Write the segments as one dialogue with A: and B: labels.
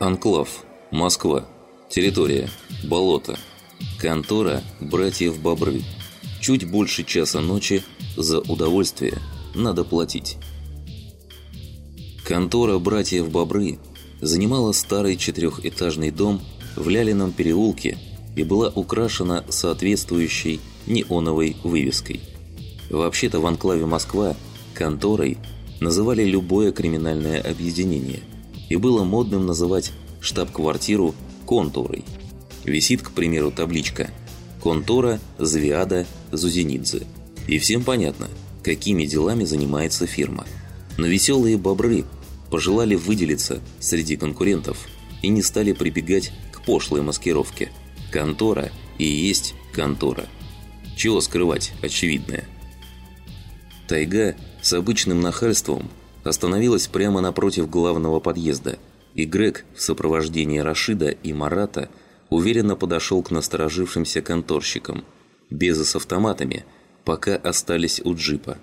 A: Анклав. Москва. Территория. Болото. Контора братьев Бобры. Чуть больше часа ночи. За удовольствие надо платить. Контора братьев Бобры занимала старый четырехэтажный дом в Лялином переулке и была украшена соответствующей неоновой вывеской. Вообще-то в анклаве Москва конторой называли любое криминальное объединение, и было модным называть штаб-квартиру конторой. Висит, к примеру, табличка «Контора Звиада Зузенидзе». И всем понятно, какими делами занимается фирма. Но веселые бобры пожелали выделиться среди конкурентов и не стали прибегать к пошлой маскировке. Контора и есть контора. Чего скрывать очевидное? Тайга с обычным нахальством остановилась прямо напротив главного подъезда, и Грег в сопровождении Рашида и Марата уверенно подошел к насторожившимся конторщикам. Безы с автоматами пока остались у джипа.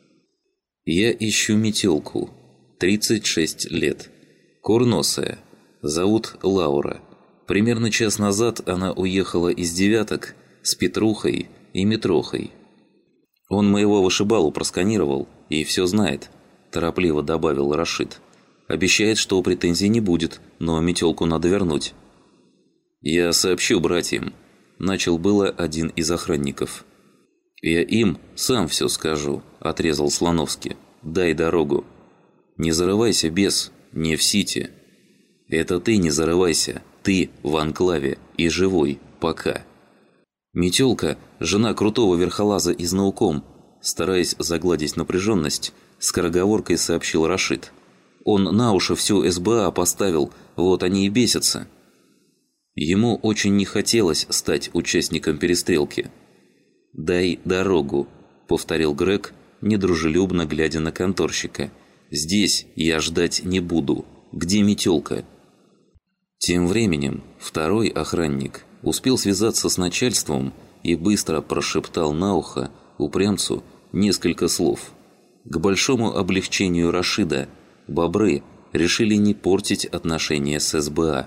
A: «Я ищу метелку. 36 лет. Курносая. Зовут Лаура. Примерно час назад она уехала из девяток с Петрухой и Митрохой. Он моего вышибалу просканировал и все знает», – торопливо добавил Рашид. «Обещает, что претензий не будет, но метелку надо вернуть». «Я сообщу братьям», – начал было один из охранников. «Я им сам все скажу», – отрезал Слоновский. «Дай дорогу». «Не зарывайся, бес, не в сити». «Это ты не зарывайся, ты в анклаве и живой пока». «Метелка – жена крутого верхолаза из науком», – стараясь загладить напряженность, скороговоркой сообщил Рашид. «Он на уши всю СБА поставил, вот они и бесятся». Ему очень не хотелось стать участником перестрелки. «Дай дорогу», – повторил Грег, недружелюбно глядя на конторщика. «Здесь я ждать не буду. Где метелка?» Тем временем второй охранник успел связаться с начальством и быстро прошептал на ухо упрямцу несколько слов. К большому облегчению Рашида бобры решили не портить отношения с СБА.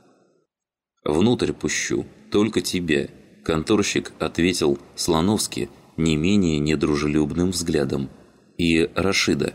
A: «Внутрь пущу, только тебя», – конторщик ответил Слоновски не менее недружелюбным взглядом. «И Рашида».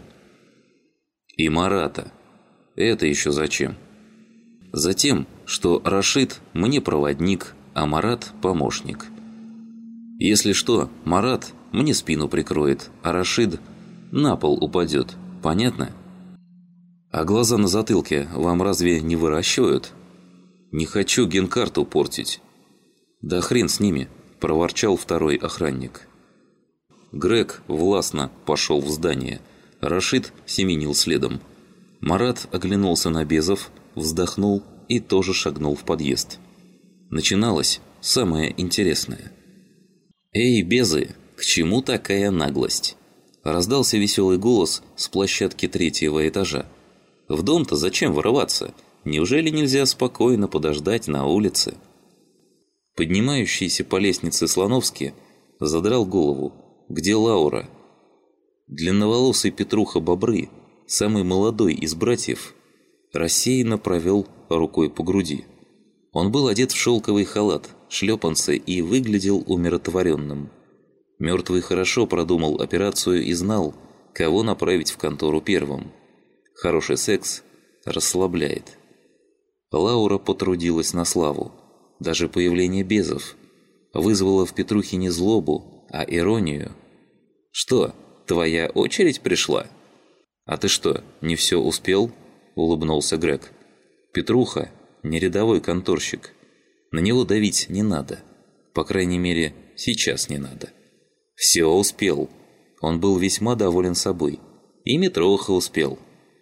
A: «И Марата». «Это еще зачем?» «Затем, что Рашид мне проводник, а Марат – помощник. Если что, Марат мне спину прикроет, а Рашид на пол упадет. Понятно?» «А глаза на затылке вам разве не выращивают?» «Не хочу генкарту портить». «Да хрен с ними», – проворчал второй охранник. Грег властно пошел в здание. Рашид семенил следом. Марат оглянулся на безов, вздохнул и тоже шагнул в подъезд. Начиналось самое интересное. «Эй, безы, к чему такая наглость?» Раздался веселый голос с площадки 3-го этажа. «В дом-то зачем вырываться? Неужели нельзя спокойно подождать на улице?» Поднимающийся по лестнице Слоновский задрал голову. «Где Лаура?» Длинноволосый Петруха Бобры, самый молодой из братьев, рассеянно провел рукой по груди. Он был одет в шелковый халат, шлепанцы и выглядел умиротворенным. Мертвый хорошо продумал операцию и знал, кого направить в контору первым. Хороший секс расслабляет. Лаура потрудилась на славу. Даже появление безов вызвало в Петрухе не злобу, а иронию. «Что, твоя очередь пришла?» «А ты что, не все успел?» – улыбнулся Грег. «Петруха – не рядовой конторщик. На него давить не надо. По крайней мере, сейчас не надо». «Все успел». Он был весьма доволен собой. И Митроха успел.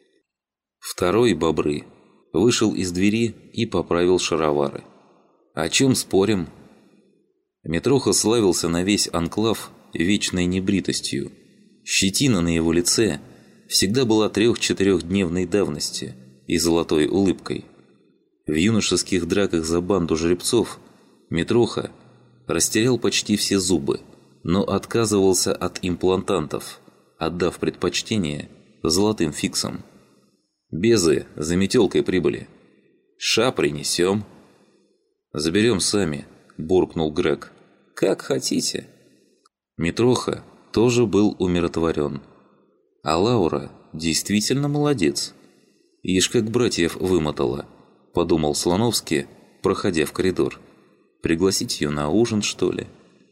A: Второй Бобры вышел из двери и поправил шаровары. «О чем спорим?» Митроха славился на весь анклав вечной небритостью. Щетина на его лице всегда была 3-4-дневной давности и золотой улыбкой. В юношеских драках за банду жеребцов Митроха растерял почти все зубы, но отказывался от имплантантов, отдав предпочтение золотым фиксам. «Безы за метелкой прибыли». Ша принесем». «Заберем сами», – буркнул Грег. «Как хотите». Митроха тоже был умиротворен. А Лаура действительно молодец. «Ишь, как братьев вымотала», – подумал Слоновский, проходя в коридор. «Пригласить ее на ужин, что ли?»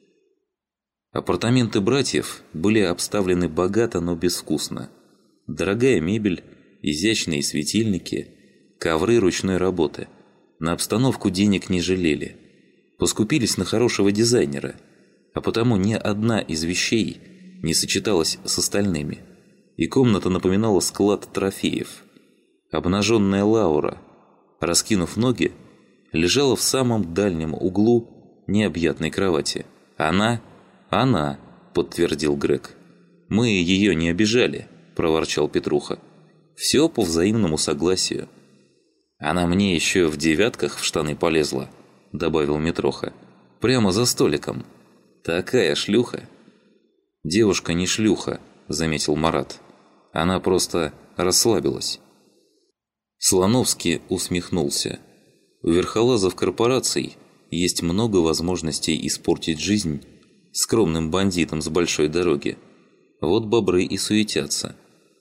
A: Апартаменты братьев были обставлены богато, но безвкусно. Дорогая мебель, изящные светильники, ковры ручной работы. На обстановку денег не жалели. Поскупились на хорошего дизайнера, а потому ни одна из вещей не сочеталась с остальными. И комната напоминала склад трофеев. Обнаженная Лаура, раскинув ноги, лежала в самом дальнем углу необъятной кровати. «Она?» – подтвердил Грег. «Мы ее не обижали», – проворчал Петруха. «Все по взаимному согласию». «Она мне еще в девятках в штаны полезла», – добавил Митроха. «Прямо за столиком. Такая шлюха». «Девушка не шлюха», – заметил Марат. «Она просто расслабилась». Слоновский усмехнулся. У верхолазов корпораций есть много возможностей испортить жизнь скромным бандитам с большой дороги. Вот бобры и суетятся.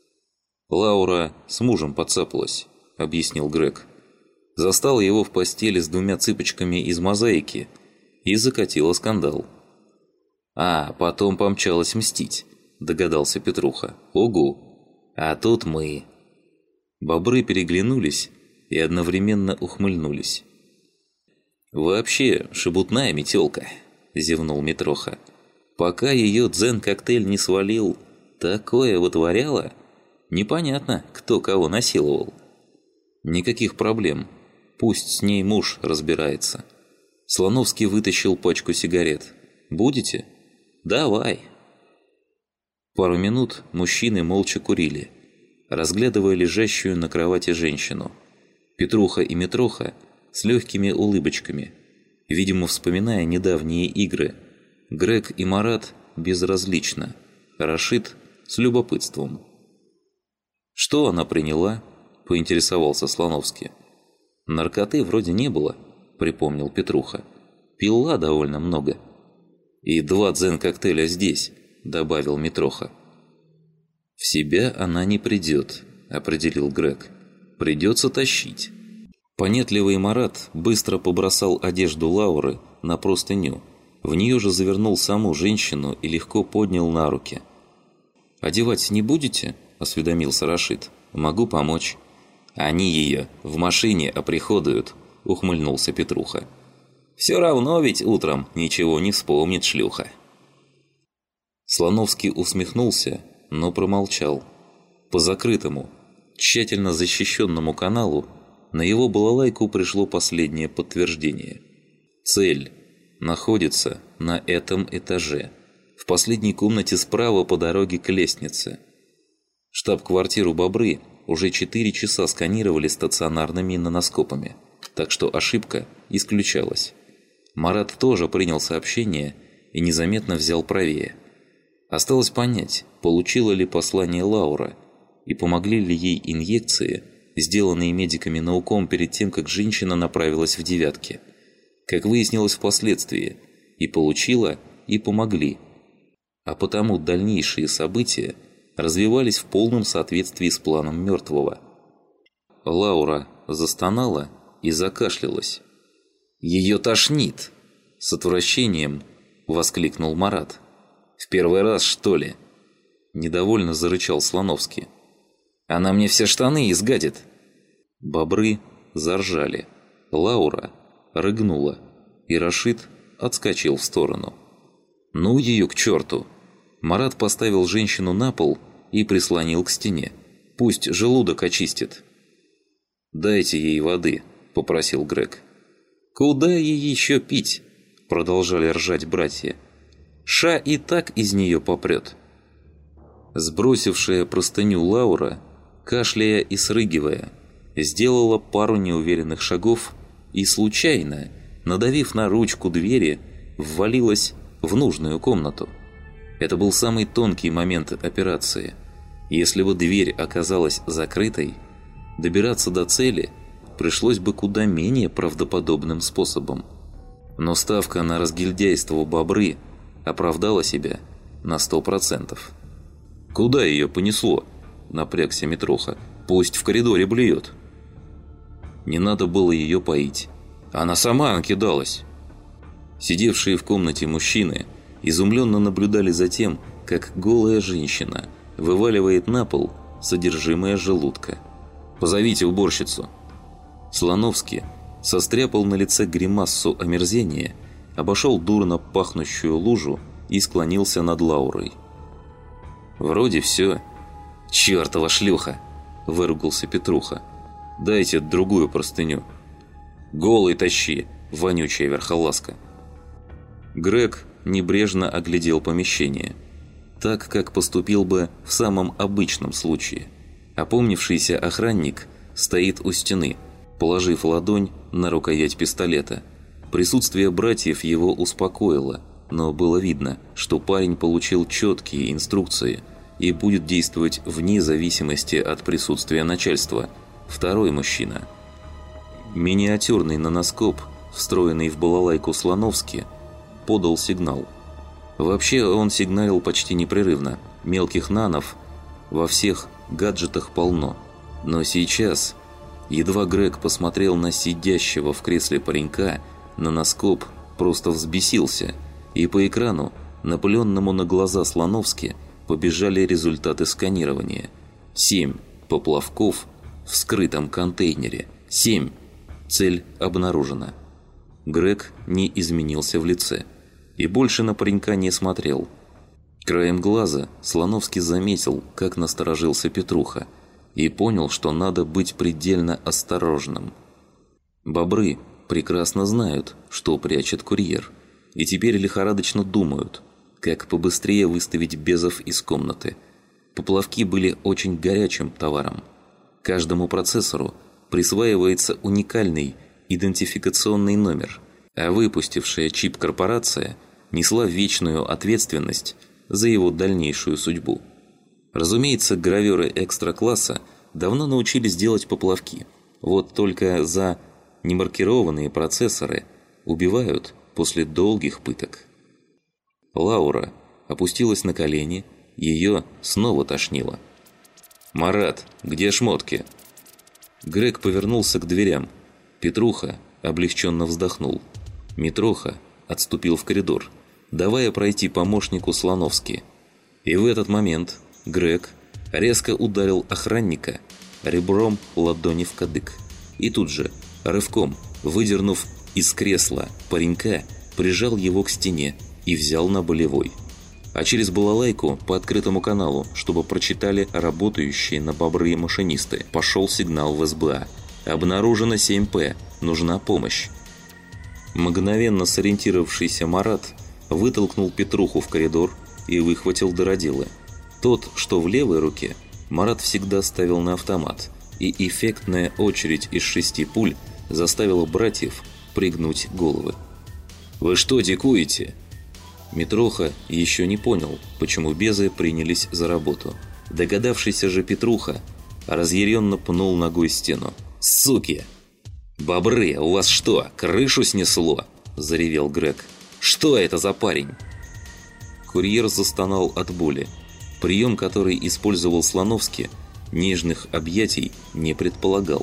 A: «Лаура с мужем подцапалась», — объяснил Грег. «Застала его в постели с 2 цыпочками из мозаики и закатила скандал». «А, потом помчалась мстить», — догадался Петруха. «Огу! А тут мы...» Бобры переглянулись и одновременно ухмыльнулись. «Вообще, шебутная метелка», – зевнул Митроха. «Пока ее дзен-коктейль не свалил, такое вытворяло. Непонятно, кто кого насиловал». «Никаких проблем. Пусть с ней муж разбирается». Слоновский вытащил пачку сигарет. «Будете?» «Давай». Пару минут мужчины молча курили, разглядывая лежащую на кровати женщину. Петруха и Митроха с легкими улыбочками, видимо, вспоминая недавние игры. Грег и Марат безразлично, Рашид с любопытством. «Что она приняла?» – поинтересовался Слоновский. «Наркоты вроде не было», – припомнил Петруха. «Пила довольно много». «И 2 дзен-коктейля здесь», – добавил Митроха. «В себя она не придет», – определил Грег. «Придется тащить». Понятливый Марат быстро побросал одежду Лауры на простыню. В нее же завернул саму женщину и легко поднял на руки. «Одевать не будете?» – осведомился Рашид. «Могу помочь». «Они ее в машине оприходуют», – ухмыльнулся Петруха. «Все равно ведь утром ничего не вспомнит шлюха». Слоновский усмехнулся, но промолчал. По закрытому, тщательно защищенному каналу на его балалайку пришло последнее подтверждение. Цель находится на этом этаже, в последней комнате справа по дороге к лестнице. Штаб-квартиру «Бобры» уже 4 часа сканировали стационарными наноскопами, так что ошибка исключалась. Марат тоже принял сообщение и незаметно взял правее. Осталось понять, получила ли послание Лаура и помогли ли ей инъекции, сделанные медиками науком перед тем, как женщина направилась в девятки. Как выяснилось впоследствии, и получила, и помогли. А потому дальнейшие события развивались в полном соответствии с планом мертвого. Лаура застонала и закашлялась. «Ее тошнит!» – с отвращением воскликнул Марат. «В первый раз, что ли?» – недовольно зарычал Слоновский. «Она мне все штаны изгадит!» Бобры заржали. Лаура рыгнула, и Рашид отскочил в сторону. «Ну ее к черту!» Марат поставил женщину на пол и прислонил к стене. «Пусть желудок очистит». «Дайте ей воды», – попросил Грег. «Куда ей еще пить?» – продолжали ржать братья. «Ша и так из нее попрет». Сбросившая простыню Лаура, кашляя и срыгивая, сделала пару неуверенных шагов и случайно, надавив на ручку двери, ввалилась в нужную комнату. Это был самый тонкий момент операции. Если бы дверь оказалась закрытой, добираться до цели пришлось бы куда менее правдоподобным способом. Но ставка на разгильдяйство у Бобры оправдала себя на 100%. «Куда ее понесло?» – напрягся Митроха. «Пусть в коридоре блюет». Не надо было ее поить. Она сама накидалась. Сидевшие в комнате мужчины изумленно наблюдали за тем, как голая женщина вываливает на пол содержимое желудка. «Позовите уборщицу». Слоновский состряпал на лице гримассу омерзения, обошел дурно пахнущую лужу и склонился над Лаурой. «Вроде все». «Чертова шлюха!» – выругался Петруха. «Дайте другую простыню». «Голый тащи, вонючая верхолазка». Грег небрежно оглядел помещение, так как поступил бы в самом обычном случае. Опомнившийся охранник стоит у стены, положив ладонь на рукоять пистолета. Присутствие братьев его успокоило, но было видно, что парень получил четкие инструкции и будет действовать вне зависимости от присутствия начальства. Второй мужчина. Миниатюрный наноскоп, встроенный в балалайку Слоновский, подал сигнал. Вообще он сигналил почти непрерывно. Мелких нанов во всех гаджетах полно. Но сейчас, едва Грег посмотрел на сидящего в кресле паренька, наноскоп просто взбесился, и по экрану, напыленному на глаза Слоновски, побежали результаты сканирования. 7 поплавков в скрытом контейнере. 7. Цель обнаружена. Грег не изменился в лице и больше на паренька не смотрел. Краем глаза Слоновский заметил, как насторожился Петруха, и понял, что надо быть предельно осторожным. Бобры прекрасно знают, что прячет курьер, и теперь лихорадочно думают, как побыстрее выставить безов из комнаты. Поплавки были очень горячим товаром. Каждому процессору присваивается уникальный идентификационный номер, а выпустившая чип корпорация несла вечную ответственность за его дальнейшую судьбу. Разумеется, гравёры экстра-класса давно научились делать поплавки, вот только за немаркированные процессоры убивают после долгих пыток. Лаура опустилась на колени, ее снова тошнило. «Марат, где шмотки?» Грег повернулся к дверям. Петруха облегченно вздохнул. Митроха отступил в коридор, давая пройти помощнику Слоновски. И в этот момент Грег резко ударил охранника ребром ладони в кадык. И тут же, рывком, выдернув из кресла паренька, прижал его к стене и взял на болевой. А через балалайку по открытому каналу, чтобы прочитали работающие на Бобры машинисты, пошел сигнал в СБА. «Обнаружено 7П. Нужна помощь». Мгновенно сориентировавшийся Марат вытолкнул Петруху в коридор и выхватил дыродилы. Тот, что в левой руке, Марат всегда ставил на автомат, и эффектная очередь из 6 пуль заставила братьев пригнуть головы. «Вы что дикуете?» Митроха еще не понял, почему безы принялись за работу. Догадавшийся же Петруха разъяренно пнул ногой стену. «Суки! Бобры, у вас что, крышу снесло?» – заревел Грег. «Что это за парень?» Курьер застонал от боли. Прием, который использовал Слоновский, нежных объятий не предполагал.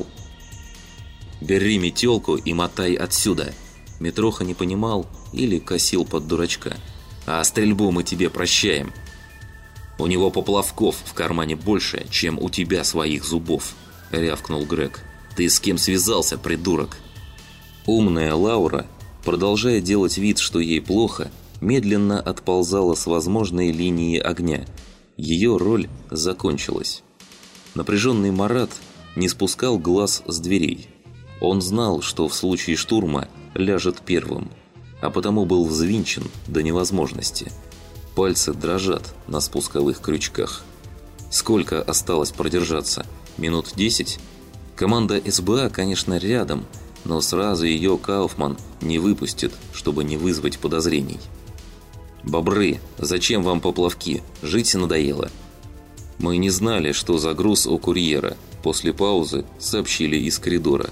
A: «Бери метелку и мотай отсюда!» Митроха не понимал или косил под дурачка. «А стрельбу мы тебе прощаем. У него поплавков в кармане больше, чем у тебя своих зубов», – рявкнул Грег. «Ты с кем связался, придурок?» Умная Лаура, продолжая делать вид, что ей плохо, медленно отползала с возможной линии огня. Ее роль закончилась. Напряженный Марат не спускал глаз с дверей. Он знал, что в случае штурма ляжет первым, а потому был взвинчен до невозможности. Пальцы дрожат на спусковых крючках. Сколько осталось продержаться? Минут 10? Команда СБА, конечно, рядом, но сразу ее Кауфман не выпустит, чтобы не вызвать подозрений. «Бобры, зачем вам поплавки? Жить надоело». «Мы не знали, что за груз у курьера», – после паузы сообщили из коридора.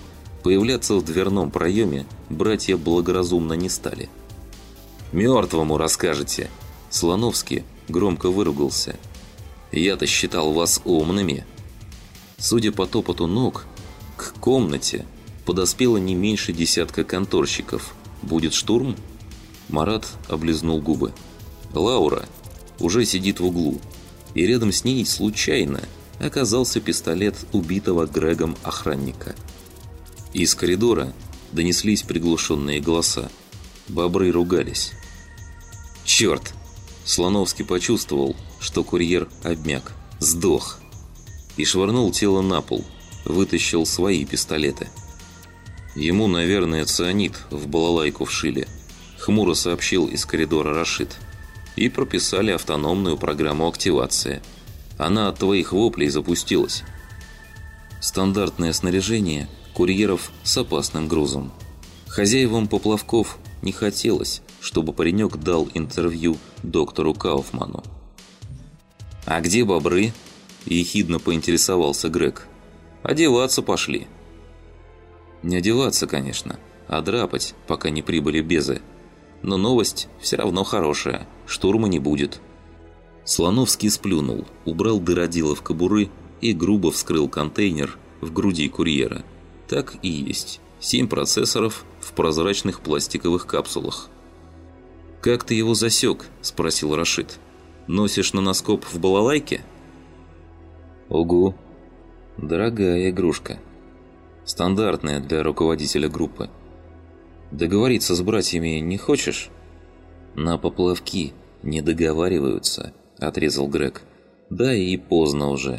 A: Появляться в дверном проеме братья благоразумно не стали. «Мертвому расскажете!» Слоновский громко выругался. «Я-то считал вас умными!» Судя по топоту ног, к комнате подоспело не меньше десятка конторщиков. «Будет штурм?» Марат облизнул губы. Лаура уже сидит в углу, и рядом с ней случайно оказался пистолет убитого Грегом охранника. Из коридора донеслись приглушенные голоса. Бобры ругались. «Черт!» Слоновский почувствовал, что курьер обмяк. «Сдох!» И швырнул тело на пол, вытащил свои пистолеты. «Ему, наверное, цианид в балалайку вшили», — хмуро сообщил из коридора Рашид. «И прописали автономную программу активации. Она от твоих воплей запустилась». Стандартное снаряжение курьеров с опасным грузом. Хозяевам поплавков не хотелось, чтобы паренек дал интервью доктору Кауфману. «А где бобры?» – ехидно поинтересовался Грег. «Одеваться пошли». Не одеваться, конечно, а драпать, пока не прибыли безы. Но новость все равно хорошая, штурма не будет. Слоновский сплюнул, убрал дыродило в кобуры и грубо вскрыл контейнер в груди курьера. Так и есть. 7 процессоров в прозрачных пластиковых капсулах. «Как ты его засек?» – спросил Рашид. «Носишь наноскоп в балалайке?» «Ого! Дорогая игрушка. Стандартная для руководителя группы. Договориться с братьями не хочешь?» «На поплавки не договариваются», – отрезал Грег. «Да и поздно уже».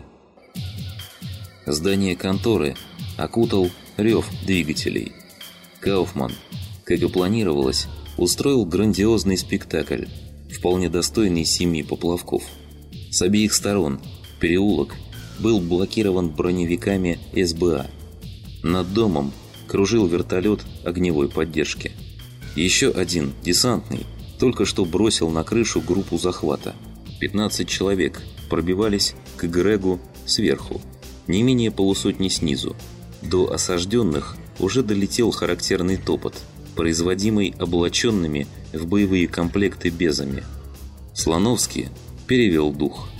A: Здание конторы окутал рев двигателей. Кауфман, как и планировалось, устроил грандиозный спектакль, вполне достойный 7 поплавков. С обеих сторон переулок был блокирован броневиками СБА. Над домом кружил вертолет огневой поддержки. Еще один, десантный, только что бросил на крышу группу захвата. 15 человек пробивались к Грегу сверху, не менее полусотни снизу. До осажденных уже долетел характерный топот, производимый облаченными в боевые комплекты безами. Слоновский перевел дух.